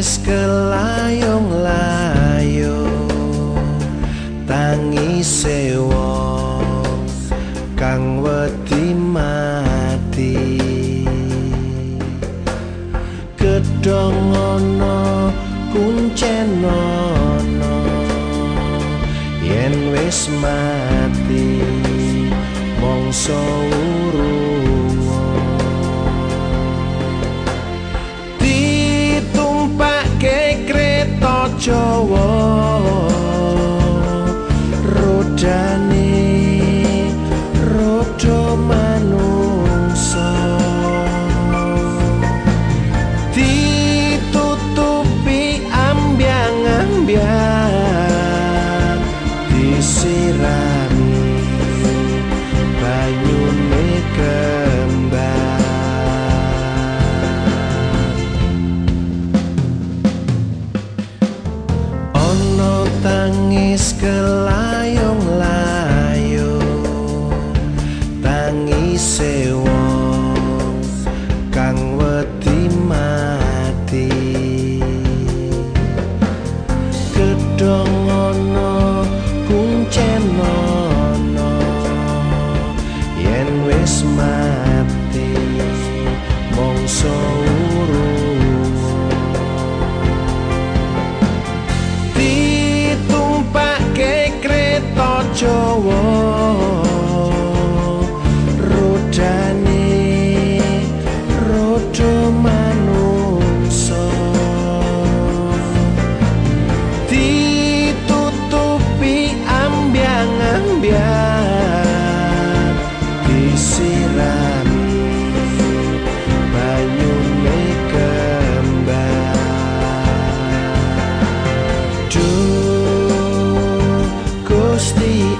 tangis kelayong-layong tangise wong kang wedi mati gedhong ana kuncen ana yen wis mati mongso urung ditumpake kreta Jawa rodane rodo manungsa ditutupi ambyang-ambyang disirami banyune kembang ana tangis kelayong-layong tangise wong kang wedi mati gedhong ana kuncen ana yen wis mati mongso urung ditumpake kreta Jawa rodane rodo manungsa ditutupi ambyang-ambyang disirami banyune kembang Duh Gusti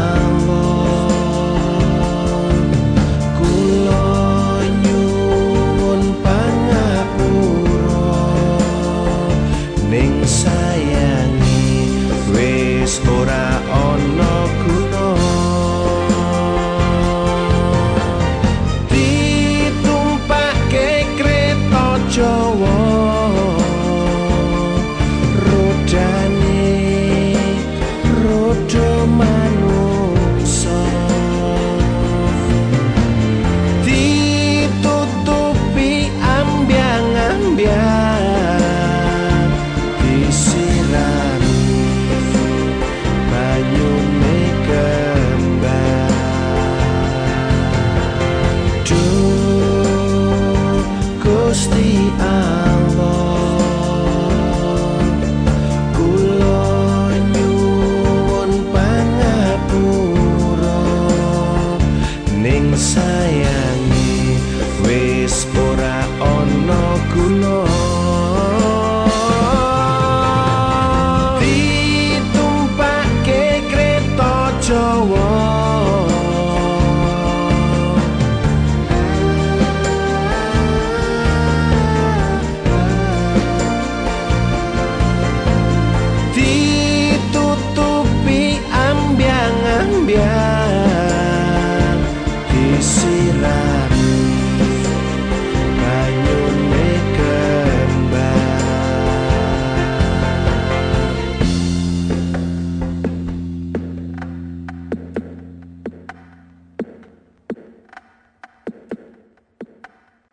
Allah kula nyuwun pangapura ning sayangi wis ora